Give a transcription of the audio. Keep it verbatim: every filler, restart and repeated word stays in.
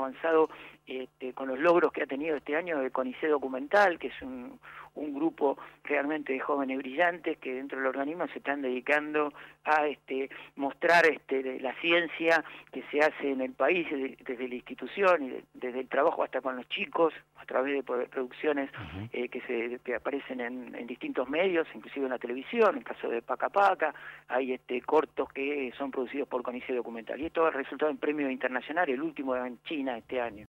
avanzado este, con los logros que ha tenido este año el CONICET Documental, que es un, un grupo realmente de jóvenes brillantes que dentro del organismo se están dedicando a este, mostrar este, la ciencia que se hace en el país desde la institución y de, desde el trabajo hasta con los chicos, a través de producciones uh-huh. eh, que, se, que aparecen en, en distintos medios, inclusive en la televisión, en el caso de Paca Paca, hay este, cortos que son producidos por CONICET Documental. Y esto ha resultado en premio internacional, el último en China este año.